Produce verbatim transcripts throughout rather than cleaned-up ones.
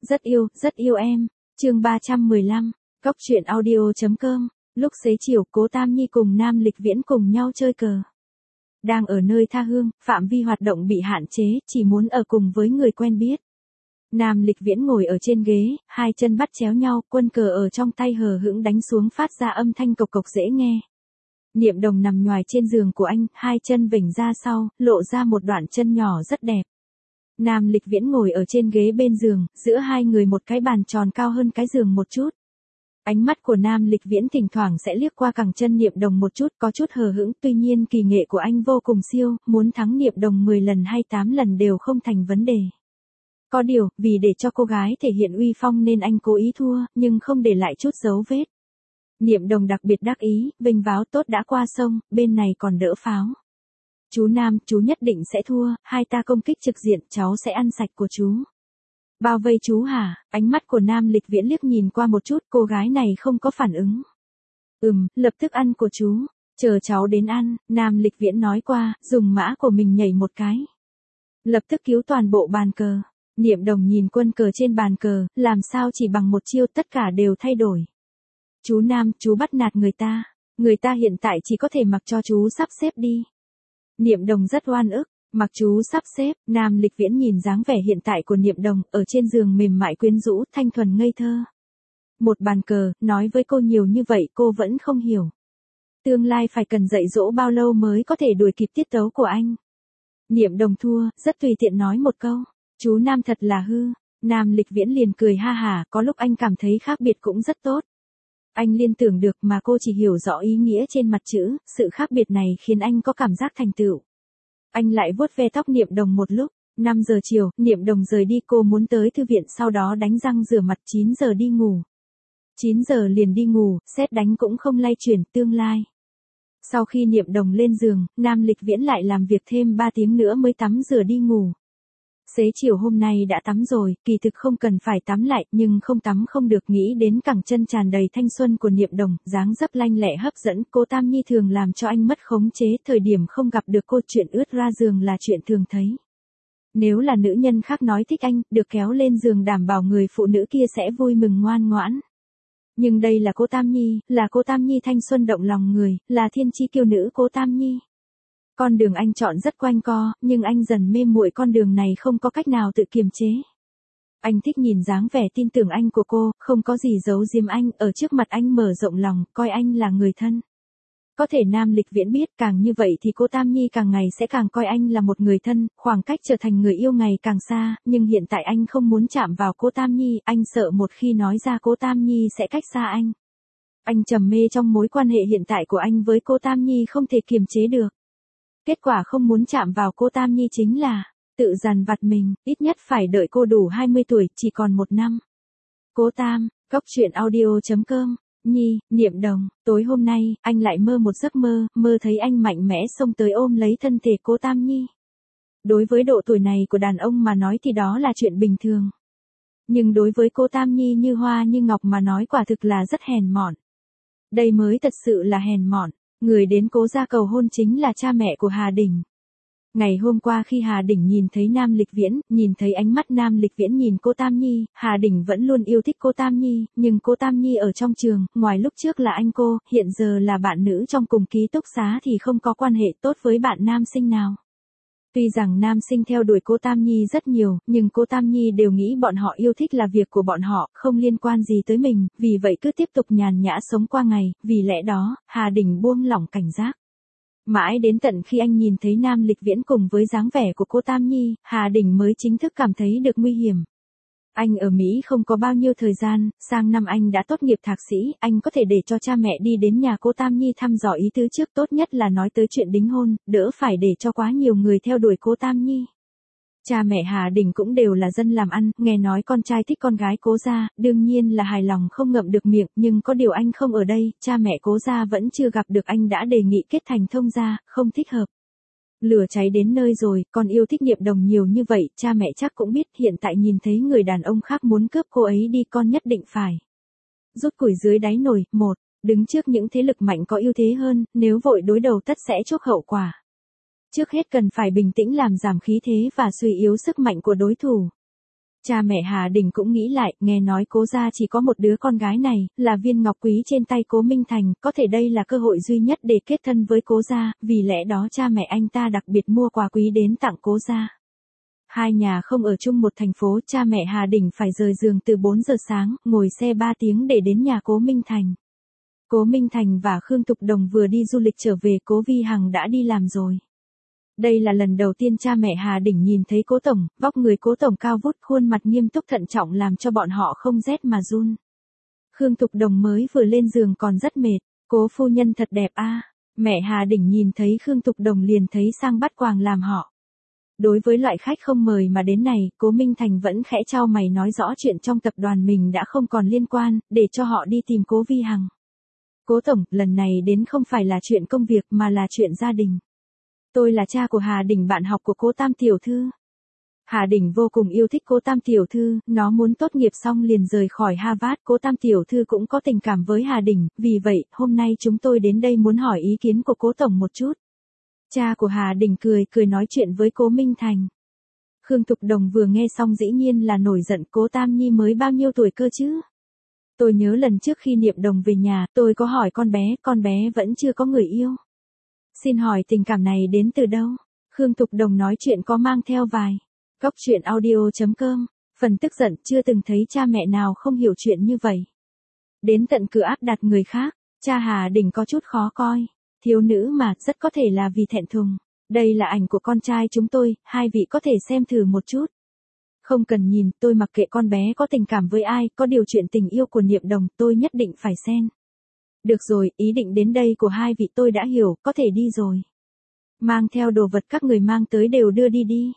Rất yêu, rất yêu em. Chương ba trăm mười lăm, Cóc truyện audio chấm com. Lúc xế chiều, Cố Tam Nhi cùng Nam Lịch Viễn cùng nhau chơi cờ. Đang ở nơi tha hương, phạm vi hoạt động bị hạn chế, chỉ muốn ở cùng với người quen biết. Nam Lịch Viễn ngồi ở trên ghế, hai chân bắt chéo nhau, quân cờ ở trong tay hờ hững đánh xuống phát ra âm thanh cộc cộc dễ nghe. Niệm Đồng nằm nhoài trên giường của anh, hai chân vểnh ra sau, lộ ra một đoạn chân nhỏ rất đẹp. Nam Lịch Viễn ngồi ở trên ghế bên giường, giữa hai người một cái bàn tròn cao hơn cái giường một chút. Ánh mắt của Nam Lịch Viễn thỉnh thoảng sẽ liếc qua cẳng chân Niệm Đồng một chút, có chút hờ hững, tuy nhiên kỳ nghệ của anh vô cùng siêu, muốn thắng Niệm Đồng mười lần hay tám lần đều không thành vấn đề. Có điều, vì để cho cô gái thể hiện uy phong nên anh cố ý thua, nhưng không để lại chút dấu vết. Niệm Đồng đặc biệt đắc ý, vênh váo tốt đã qua sông, bên này còn đỡ pháo. Chú Nam, chú nhất định sẽ thua, hai ta công kích trực diện, cháu sẽ ăn sạch của chú. Bao vây chú hả? Ánh mắt của Nam Lịch Viễn liếc nhìn qua một chút, cô gái này không có phản ứng. Ừm, lập tức ăn của chú, chờ cháu đến ăn, Nam Lịch Viễn nói qua, dùng mã của mình nhảy một cái. Lập tức cứu toàn bộ bàn cờ. Niệm Đồng nhìn quân cờ trên bàn cờ, làm sao chỉ bằng một chiêu tất cả đều thay đổi. Chú Nam, chú bắt nạt người ta, người ta hiện tại chỉ có thể mặc cho chú sắp xếp đi. Niệm Đồng rất oan ức, mặc chú sắp xếp, Nam Lịch Viễn nhìn dáng vẻ hiện tại của Niệm Đồng, ở trên giường mềm mại quyến rũ, thanh thuần ngây thơ. Một bàn cờ, nói với cô nhiều như vậy cô vẫn không hiểu. Tương lai phải cần dạy dỗ bao lâu mới có thể đuổi kịp tiết tấu của anh. Niệm Đồng thua, rất tùy tiện nói một câu, chú Nam thật là hư. Nam Lịch Viễn liền cười ha hả, có lúc anh cảm thấy khác biệt cũng rất tốt. Anh liên tưởng được mà cô chỉ hiểu rõ ý nghĩa trên mặt chữ, sự khác biệt này khiến anh có cảm giác thành tựu. Anh lại vuốt ve tóc Niệm Đồng một lúc, năm giờ chiều, Niệm Đồng rời đi, cô muốn tới thư viện sau đó đánh răng rửa mặt, chín giờ đi ngủ. chín giờ liền đi ngủ, sét đánh cũng không lay chuyển tương lai. Sau khi Niệm Đồng lên giường, Nam Lịch Viễn lại làm việc thêm ba tiếng nữa mới tắm rửa đi ngủ. Xế chiều hôm nay đã tắm rồi, kỳ thực không cần phải tắm lại, nhưng không tắm không được, nghĩ đến cẳng chân tràn đầy thanh xuân của Niệm Đồng, dáng dấp lanh lẹ hấp dẫn, Cố Tam Nhi thường làm cho anh mất khống chế, thời điểm không gặp được cô chuyện ướt ra giường là chuyện thường thấy. Nếu là nữ nhân khác nói thích anh, được kéo lên giường đảm bảo người phụ nữ kia sẽ vui mừng ngoan ngoãn. Nhưng đây là Cố Tam Nhi, là Cố Tam Nhi thanh xuân động lòng người, là thiên chi kiêu nữ Cố Tam Nhi. Con đường anh chọn rất quanh co, nhưng anh dần mê muội con đường này không có cách nào tự kiềm chế. Anh thích nhìn dáng vẻ tin tưởng anh của cô, không có gì giấu giếm anh, ở trước mặt anh mở rộng lòng, coi anh là người thân. Có thể Nam Lịch Viễn biết, càng như vậy thì Cố Tam Nhi càng ngày sẽ càng coi anh là một người thân, khoảng cách trở thành người yêu ngày càng xa, nhưng hiện tại anh không muốn chạm vào Cố Tam Nhi, anh sợ một khi nói ra Cố Tam Nhi sẽ cách xa anh. Anh trầm mê trong mối quan hệ hiện tại của anh với Cố Tam Nhi không thể kiềm chế được. Kết quả không muốn chạm vào Cố Tam Nhi chính là tự dằn vặt mình, ít nhất phải đợi cô đủ hai mươi tuổi, chỉ còn một năm. Cố Tam, Cóc truyện audio chấm com. Nhi, Niệm Đồng, tối hôm nay, anh lại mơ một giấc mơ, mơ thấy anh mạnh mẽ xông tới ôm lấy thân thể Cố Tam Nhi. Đối với độ tuổi này của đàn ông mà nói thì đó là chuyện bình thường. Nhưng đối với Cố Tam Nhi như hoa như ngọc mà nói quả thực là rất hèn mọn. Đây mới thật sự là hèn mọn. Người đến Cố gia cầu hôn chính là cha mẹ của Hà Đình. Ngày hôm qua khi Hà Đình nhìn thấy Nam Lịch Viễn, nhìn thấy ánh mắt Nam Lịch Viễn nhìn Cố Tam Nhi, Hà Đình vẫn luôn yêu thích Cố Tam Nhi, nhưng Cố Tam Nhi ở trong trường, ngoài lúc trước là anh cô, hiện giờ là bạn nữ trong cùng ký túc xá thì không có quan hệ tốt với bạn nam sinh nào. Tuy rằng nam sinh theo đuổi Cố Tam Nhi rất nhiều, nhưng Cố Tam Nhi đều nghĩ bọn họ yêu thích là việc của bọn họ, không liên quan gì tới mình, vì vậy cứ tiếp tục nhàn nhã sống qua ngày, vì lẽ đó, Hà Đình buông lỏng cảnh giác. Mãi đến tận khi anh nhìn thấy Nam Lịch Viễn cùng với dáng vẻ của Cố Tam Nhi, Hà Đình mới chính thức cảm thấy được nguy hiểm. Anh ở Mỹ không có bao nhiêu thời gian, sang năm anh đã tốt nghiệp thạc sĩ, anh có thể để cho cha mẹ đi đến nhà Cố Tam Nhi thăm dò ý tứ trước, tốt nhất là nói tới chuyện đính hôn, đỡ phải để cho quá nhiều người theo đuổi Cố Tam Nhi. Cha mẹ Hà Đình cũng đều là dân làm ăn, nghe nói con trai thích con gái Cố gia, đương nhiên là hài lòng không ngậm được miệng, nhưng có điều anh không ở đây, cha mẹ Cố gia vẫn chưa gặp được anh đã đề nghị kết thành thông gia, không thích hợp. Lửa cháy đến nơi rồi, con yêu thích Niệm Đồng nhiều như vậy, cha mẹ chắc cũng biết, hiện tại nhìn thấy người đàn ông khác muốn cướp cô ấy đi, con nhất định phải rút củi dưới đáy nồi. Một, đứng trước những thế lực mạnh có ưu thế hơn, nếu vội đối đầu tất sẽ chuốc hậu quả. Trước hết cần phải bình tĩnh làm giảm khí thế và suy yếu sức mạnh của đối thủ. Cha mẹ Hà Đình cũng nghĩ lại, nghe nói cố gia chỉ có một đứa con gái này, là viên ngọc quý trên tay cố Minh Thành, có thể đây là cơ hội duy nhất để kết thân với cố gia, vì lẽ đó cha mẹ anh ta đặc biệt mua quà quý đến tặng cố gia. Hai nhà không ở chung một thành phố, cha mẹ Hà Đình phải rời giường từ bốn giờ sáng, ngồi xe ba tiếng để đến nhà cố Minh Thành. Cố Minh Thành và Khương Thục Đồng vừa đi du lịch trở về, cố Vi Hằng đã đi làm rồi. Đây là lần đầu tiên cha mẹ Hà Đình nhìn thấy cố tổng, vóc người cố tổng cao vút, khuôn mặt nghiêm túc thận trọng làm cho bọn họ không rét mà run. Khương Thục Đồng mới vừa lên giường còn rất mệt, cố phu nhân thật đẹp a. Mẹ Hà Đình nhìn thấy Khương Thục Đồng liền thấy sang bắt quàng làm họ. Đối với loại khách không mời mà đến này, cố Minh Thành vẫn khẽ chau mày nói rõ chuyện trong tập đoàn mình đã không còn liên quan, để cho họ đi tìm cố Vi Hằng. Cố tổng, lần này đến không phải là chuyện công việc mà là chuyện gia đình. Tôi là cha của Hà Đình, bạn học của cố Tam tiểu thư. Hà Đình vô cùng yêu thích cố Tam tiểu thư, nó muốn tốt nghiệp xong liền rời khỏi Harvard, cố Tam tiểu thư cũng có tình cảm với Hà Đình, vì vậy, hôm nay chúng tôi đến đây muốn hỏi ý kiến của cố tổng một chút. Cha của Hà Đình cười cười nói chuyện với cố Minh Thành. Khương Thục Đồng vừa nghe xong dĩ nhiên là nổi giận, cố Tam Nhi mới bao nhiêu tuổi cơ chứ? Tôi nhớ lần trước khi Niệm Đồng về nhà, tôi có hỏi con bé, con bé vẫn chưa có người yêu. Xin hỏi tình cảm này đến từ đâu? Khương Thục Đồng nói chuyện có mang theo vài. Cóc truyện audio chấm com. Phần tức giận, chưa từng thấy cha mẹ nào không hiểu chuyện như vậy. Đến tận cửa áp đặt người khác, cha Hà Đình có chút khó coi. Thiếu nữ mà, rất có thể là vì thẹn thùng. Đây là ảnh của con trai chúng tôi, hai vị có thể xem thử một chút. Không cần nhìn, tôi mặc kệ con bé có tình cảm với ai, có điều chuyện tình yêu của Niệm Đồng, tôi nhất định phải xen. Được rồi, ý định đến đây của hai vị tôi đã hiểu, có thể đi rồi. Mang theo đồ vật các người mang tới đều đưa đi đi.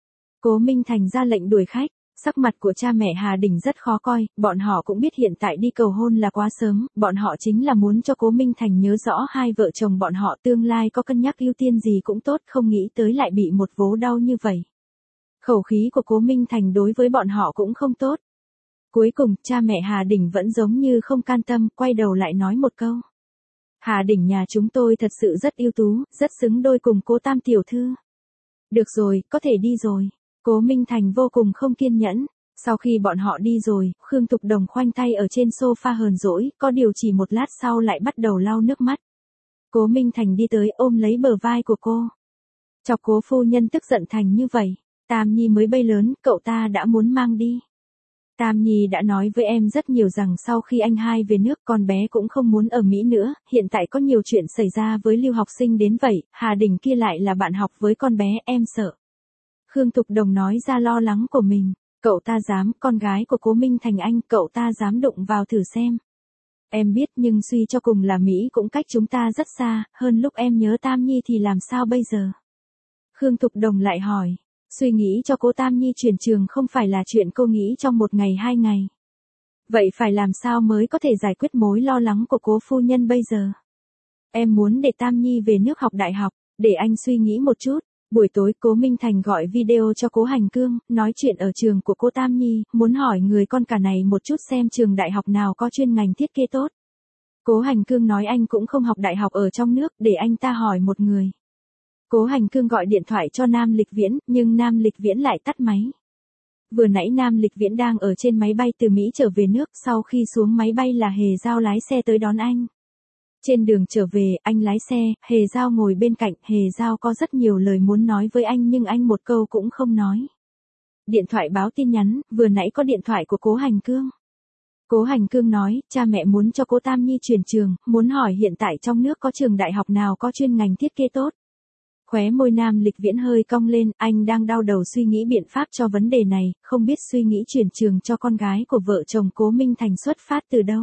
Cố Minh Thành ra lệnh đuổi khách, sắc mặt của cha mẹ Hà Đình rất khó coi, bọn họ cũng biết hiện tại đi cầu hôn là quá sớm, bọn họ chính là muốn cho Cố Minh Thành nhớ rõ hai vợ chồng bọn họ tương lai có cân nhắc ưu tiên gì cũng tốt, không nghĩ tới lại bị một vố đau như vậy. Khẩu khí của Cố Minh Thành đối với bọn họ cũng không tốt. Cuối cùng, cha mẹ Hà Đình vẫn giống như không can tâm, quay đầu lại nói một câu. Hà Đình nhà chúng tôi thật sự rất ưu tú, rất xứng đôi cùng cố Tam tiểu thư. Được rồi, có thể đi rồi. Cố Minh Thành vô cùng không kiên nhẫn. Sau khi bọn họ đi rồi, Khương Thục Đồng khoanh tay ở trên sofa hờn dỗi, có điều chỉ một lát sau lại bắt đầu lau nước mắt. Cố Minh Thành đi tới ôm lấy bờ vai của cô. Chọc cố phu nhân tức giận thành như vậy. Tam Nhi mới bay lớn, cậu ta đã muốn mang đi. Tam Nhi đã nói với em rất nhiều rằng sau khi anh hai về nước con bé cũng không muốn ở Mỹ nữa, hiện tại có nhiều chuyện xảy ra với lưu học sinh đến vậy, Hà Đình kia lại là bạn học với con bé, em sợ. Khương Thục Đồng nói ra lo lắng của mình, cậu ta dám, con gái của Cố Minh Thành anh, cậu ta dám đụng vào thử xem. Em biết nhưng suy cho cùng là Mỹ cũng cách chúng ta rất xa, hơn lúc em nhớ Tam Nhi thì làm sao bây giờ? Khương Thục Đồng lại hỏi. Suy nghĩ cho cố Tam Nhi chuyển trường không phải là chuyện cô nghĩ trong một ngày hai ngày. Vậy phải làm sao mới có thể giải quyết mối lo lắng của cố phu nhân bây giờ? Em muốn để Tam Nhi về nước học đại học, để anh suy nghĩ một chút. Buổi tối Cố Minh Thành gọi video cho Cố Hành Cương, nói chuyện ở trường của cô Tam Nhi, muốn hỏi người con cả này một chút xem trường đại học nào có chuyên ngành thiết kế tốt. Cố Hành Cương nói anh cũng không học đại học ở trong nước, để anh ta hỏi một người. Cố Hành Cương gọi điện thoại cho Nam Lịch Viễn, nhưng Nam Lịch Viễn lại tắt máy. Vừa nãy Nam Lịch Viễn đang ở trên máy bay từ Mỹ trở về nước, sau khi xuống máy bay là Hề Giao lái xe tới đón anh. Trên đường trở về, anh lái xe, Hề Giao ngồi bên cạnh, Hề Giao có rất nhiều lời muốn nói với anh nhưng anh một câu cũng không nói. Điện thoại báo tin nhắn, vừa nãy có điện thoại của Cố Hành Cương. Cố Hành Cương nói, cha mẹ muốn cho cố Tam Nhi chuyển trường, muốn hỏi hiện tại trong nước có trường đại học nào có chuyên ngành thiết kế tốt. Khóe môi Nam Lịch Viễn hơi cong lên, anh đang đau đầu suy nghĩ biện pháp cho vấn đề này, không biết suy nghĩ chuyển trường cho con gái của vợ chồng Cố Minh Thành xuất phát từ đâu.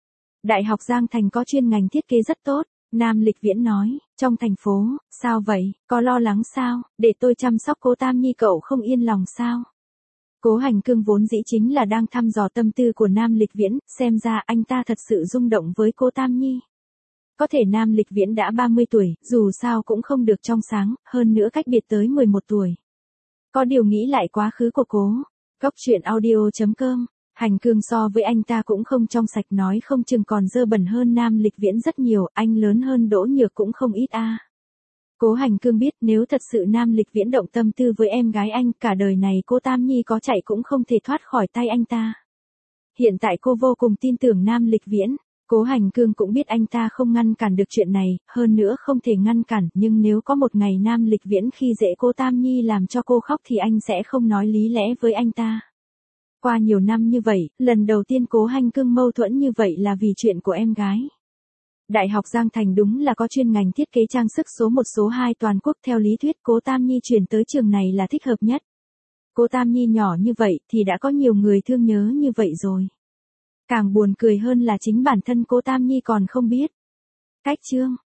Đại học Giang Thành có chuyên ngành thiết kế rất tốt, Nam Lịch Viễn nói, trong thành phố, sao vậy, có lo lắng sao, để tôi chăm sóc cố Tam Nhi cậu không yên lòng sao. Cố Hành Cương vốn dĩ chính là đang thăm dò tâm tư của Nam Lịch Viễn, xem ra anh ta thật sự rung động với cố Tam Nhi. Có thể Nam Lịch Viễn đã ba mươi tuổi, dù sao cũng không được trong sáng, hơn nữa cách biệt tới mười một tuổi. Có điều nghĩ lại quá khứ của cố. Cóc truyện audio chấm com. Hành Cương so với anh ta cũng không trong sạch, nói không chừng còn dơ bẩn hơn Nam Lịch Viễn rất nhiều, anh lớn hơn Đỗ Nhược cũng không ít a. Cố Hành Cương biết nếu thật sự Nam Lịch Viễn động tâm tư với em gái anh, cả đời này cô Tam Nhi có chạy cũng không thể thoát khỏi tay anh ta. Hiện tại cô vô cùng tin tưởng Nam Lịch Viễn. Cố Hành Cương cũng biết anh ta không ngăn cản được chuyện này, hơn nữa không thể ngăn cản, nhưng nếu có một ngày Nam Lịch Viễn khi dễ cô Tam Nhi làm cho cô khóc thì anh sẽ không nói lý lẽ với anh ta. Qua nhiều năm như vậy, lần đầu tiên Cố Hành Cương mâu thuẫn như vậy là vì chuyện của em gái. Đại học Giang Thành đúng là có chuyên ngành thiết kế trang sức số một số hai toàn quốc, theo lý thuyết Cố Tam Nhi chuyển tới trường này là thích hợp nhất. Cố Tam Nhi nhỏ như vậy thì đã có nhiều người thương nhớ như vậy rồi. Càng buồn cười hơn là chính bản thân Cố Tam Nhi còn không biết. Cách chương